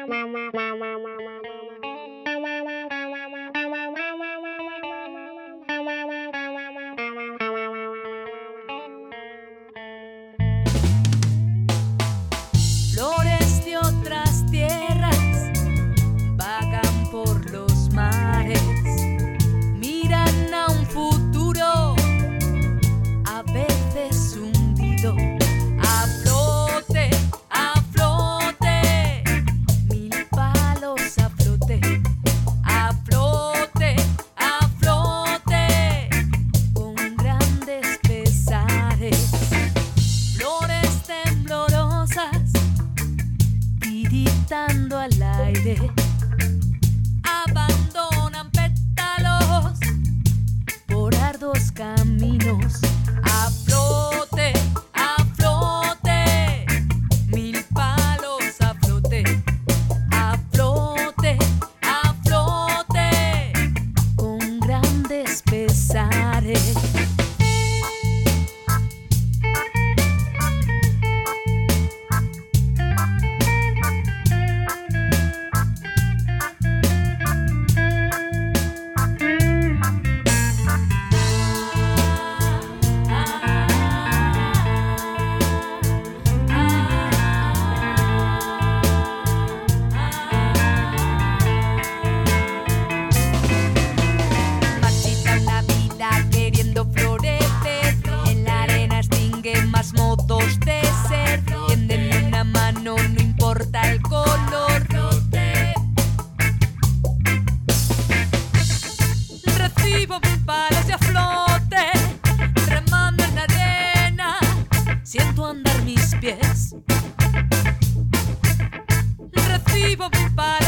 Flores de otras tierras vagan por los mares, miran a un futuro a veces hundido. A flote, mil palos a flote, a flote, con grandes pesares. Flores temblorosas tiritando al aire, abandonan pétalos por arduos caminos. A flote, mil palos a flote, con grandes pesares. Modos de ser, tienden una mano, no importa el color. Recibo mil palos y a flote, remando en la arena, siento andar mis pies. Recibo mil palos.